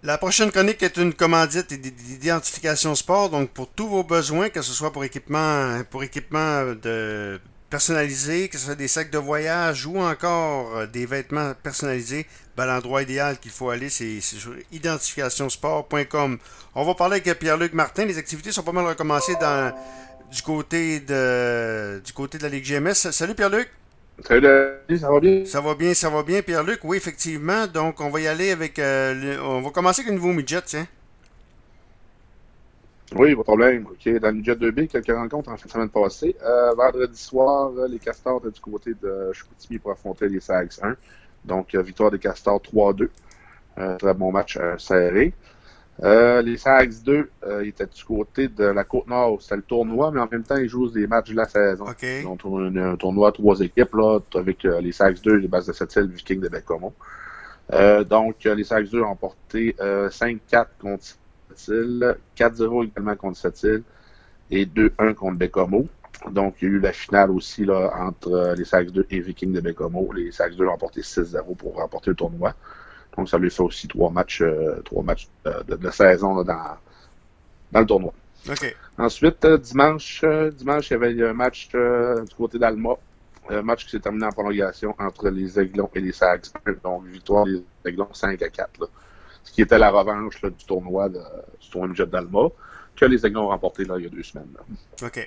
La prochaine chronique est une commandite et d'identification sport, donc pour tous vos besoins, que ce soit pour équipement de personnalisé, que ce soit des sacs de voyage ou encore des vêtements personnalisés, ben, l'endroit idéal qu'il faut aller, c'est sur identificationsport.com. On va parler avec Pierre-Luc Martin. Les activités sont pas mal recommencées du côté de la Ligue GMS. Salut Pierre-Luc. Salut David, ça va bien? Ça va bien, Pierre-Luc. Oui, effectivement. Donc, on va y aller avec. On va commencer avec le nouveau midget, tiens. Oui, pas de problème. OK. Dans le Jet 2B, quelques rencontres en fin de semaine passée. Vendredi soir, les Castors étaient du côté de Chicoutimi pour affronter les Sags 1. Donc, victoire des Castors 3-2. Très bon match serré. Les Sags 2 ils étaient du côté de la Côte-Nord. C'était le tournoi, mais en même temps, ils jouent des matchs de la saison. OK. Donc, un tournoi à 3 équipes, là, avec les Sags 2, les bases de Sept-Îles, Viking de Bécomo. Donc, les Sags 2 ont emporté 5-4 contre Sept-Îles, 4-0 également contre Sept-Îles et 2-1 contre Bécomo. Donc, il y a eu la finale aussi là, entre les Sags 2 et Viking de Bécomo. Les Sags 2 ont emporté 6-0 pour remporter le tournoi. Donc, ça lui fait aussi trois matchs de saison là, dans le tournoi. OK. Ensuite, dimanche, il y avait un match du côté d'Alma. Un match qui s'est terminé en prolongation entre les Aiglons et les Sags. Donc, victoire des Aiglons 5-4. Là. Ce qui était la revanche là, du tournoi midget d'Alma, que les Aiglons ont remporté là, il y a 2 semaines. Là. OK.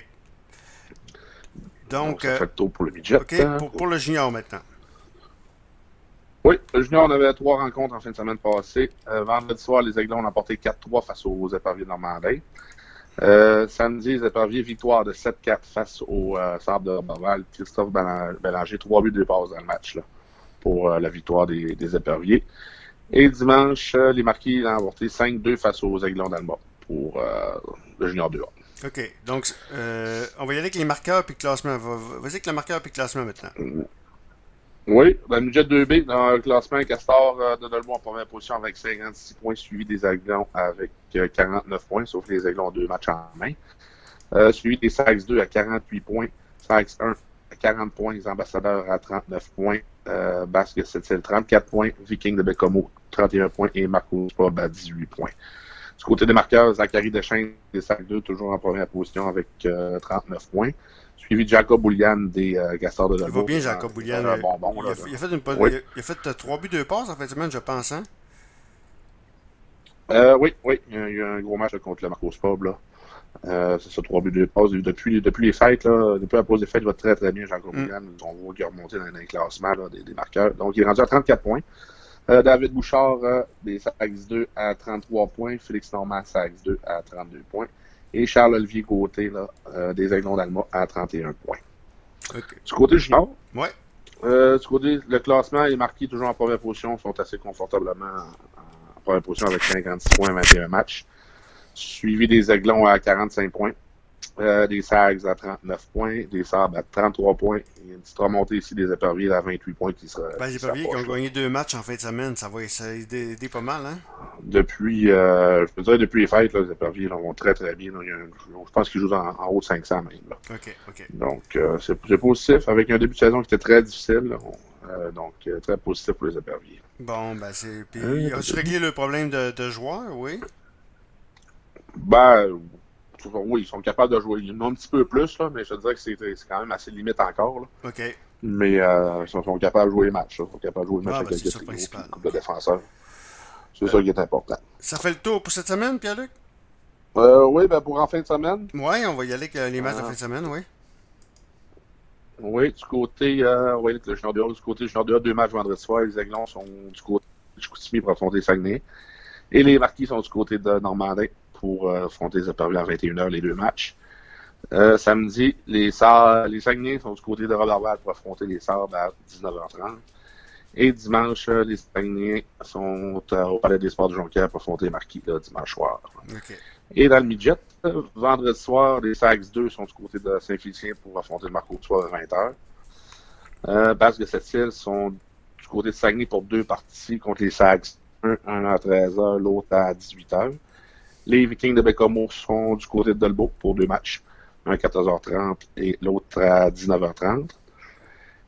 Donc, Donc, ça fait le tour pour le midget. OK. Pour le junior maintenant. Oui, le junior, on avait 3 rencontres en fin de semaine passée. Vendredi soir, les Aiglons ont emporté 4-3 face aux Éperviers de Normandie. Samedi, les Éperviers, victoire de 7-4 face au Sabre de Laval. Christophe Bélanger, 3 buts, 2 passes dans le match là, pour la victoire des Éperviers. Et dimanche, les Marquis ont emporté 5-2 face aux Aiglons d'Alma pour le Junior 2A. OK. Donc, on va y aller avec les marqueurs puis le classement. Vas-y avec le marqueur puis le classement maintenant. Oui, dans le budget 2B, dans le classement, Castor de Dolbeau en première position avec 56 points, suivi des Aiglons avec 49 points, sauf que les Aiglons ont 2 matchs en main. Suivi des Sags 2 à 48 points, Sags 1 à 40 points, les Ambassadeurs à 39 points, Basque 7 34 points, Viking de Bécomo 31 points et Marco Spob à 18 points. Du côté des marqueurs, Zachary Deschênes des Sacs 2 toujours en première position avec 39 points. Suivi de Jacob Boulian des Castors de Il va Dolbeau. bien, Jacob Boulian. Un bonbon. Il a, Là, il a fait, une, oui, il a fait 3 buts, 2 passes en fin de semaine, je pense, hein? oui. Il y a un gros match là, contre le Marcos Pub. Là. C'est ça, 3 buts, 2 passes. Depuis les fêtes, là, depuis la pause des fêtes, il va très très bien, Jacob Mm. Boulian. On voit qu'il a remonté dans les classements là, des marqueurs. Donc, il est rendu à 34 points. David Bouchard des Sags 2 à 33 points. Félix Normand, Sags 2 à 32 points. Et Charles-Olivier Côté là, des Aiglons d'Alma à 31 points. OK. Du côté junior, Ouais. du côté, le classement est marqué toujours en première position, sont assez confortablement en première position avec 56 points, 21 matchs. Suivi des Aiglons à 45 points, des Sags à 39 points, des Sabres à 33 points. Il y a une petite remontée ici des Éperviers à 28 points Ben, les qui Éperviers qui ont s'approchent. gagné 2 matchs en fin de semaine, ça va aider pas mal, hein? Je peux dire depuis les fêtes, là, les Éperviers là, vont très très bien. Là. Je pense qu'ils jouent en haut de 500 même. Là. OK, OK. Donc, c'est positif, avec un début de saison qui était très difficile. Là. Donc, très positif pour les Éperviers. Bon, ben, c'est. Puis, as-tu réglé le problème de joueurs, oui? Ben, oui, ils sont capables de jouer. Ils en ont un petit peu plus, là, mais je te dirais que c'est quand même assez limite encore. Là. OK. Mais ils sont capables de jouer les matchs. Là. Ils sont capables de jouer les matchs Ah, avec ben, c'est quelques ça le trios et principal. une couple de OK. défenseurs. C'est Euh, ça qui est important. Ça fait le tour pour cette semaine, Pierre-Luc? Oui, ben pour en fin de semaine, Ouais, on va y aller avec les matchs de fin euh, de semaine, oui. oui, du côté, oui, le junior de A, du côté junior de A, 2 matchs vendredi soir. Les Aiglons sont du côté de Chicoutimi pour affronter Saguenay. Et les Marquis sont du côté de Normandin pour affronter les Éperviers à 21h, les 2 matchs. Samedi, les Saguenay sont du côté de Roberval pour affronter les Sabres à 19h30. Et dimanche, les Saguenay sont au Palais des Sports de Jonquière pour affronter les Marquis là, dimanche soir. OK. Et dans le midget, vendredi soir, les Sags 2 sont du côté de Saint-Félicien pour affronter le Marco soir à 20h. Basque de Sept-Îles sont du côté de Saguenay pour 2 parties contre les Sags. Un à 13h, l'autre à 18h. Les Vikings de Bécomo sont du côté de Dolbeau pour 2 matchs. Un à 14h30 et l'autre à 19h30.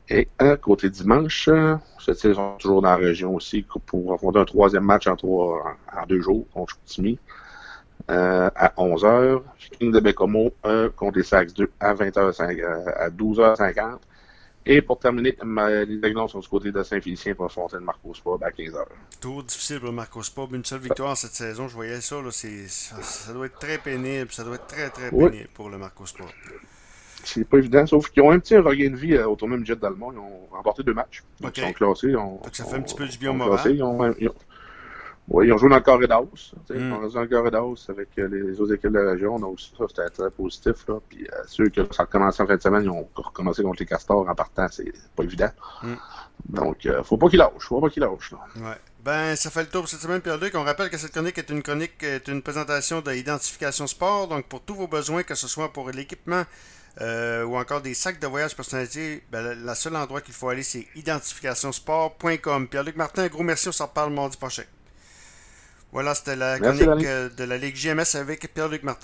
Et côté dimanche, cette saison toujours dans la région aussi pour affronter un troisième match en 2 jours contre Chicoutimi à 11h. King de Bécomo contre les Sacs 2 à 20h, à 12h50. Et pour terminer, les Aiglons sont du côté de Saint-Félicien pour affronter le Marco Sport à 15h. Tour difficile pour Marco Sport. Une seule victoire cette saison, je voyais ça. Là, ça doit être très pénible. Ça doit être très, très Oui, pénible pour le Marco Sport. c'est pas évident, sauf qu'ils ont un petit regain de vie au tournoi midget d'Allemagne. Ils ont remporté 2 matchs. Donc, OK. ils sont classés. Donc, ça fait un petit peu du bien au moral. Classés. Oui, ils ont joué dans le carré d'Aus. Ils Mm. ont resté dans le carré d'Aus avec les autres équipes de la région. Donc, ça, c'était très positif. Là. Puis, ceux qui ça a commencé en fin de semaine, ils ont recommencé contre les Castors en partant. C'est pas évident. Mm. Donc, faut pas qu'ils lâchent. Faut pas qu'ils lâchent. Là. Ouais. Ben, ça fait le tour pour cette semaine, Pierre-Luc. On rappelle que cette chronique est une présentation de Identification Sport. Donc, pour tous vos besoins, que ce soit pour l'équipement ou encore des sacs de voyage personnalisés, ben, le seul endroit qu'il faut aller, c'est identificationsport.com. Pierre-Luc Martin, un gros merci. On s'en reparle mardi prochain. Voilà, c'était la Merci, chronique Danny. de la Ligue JMS avec Pierre-Luc Martin.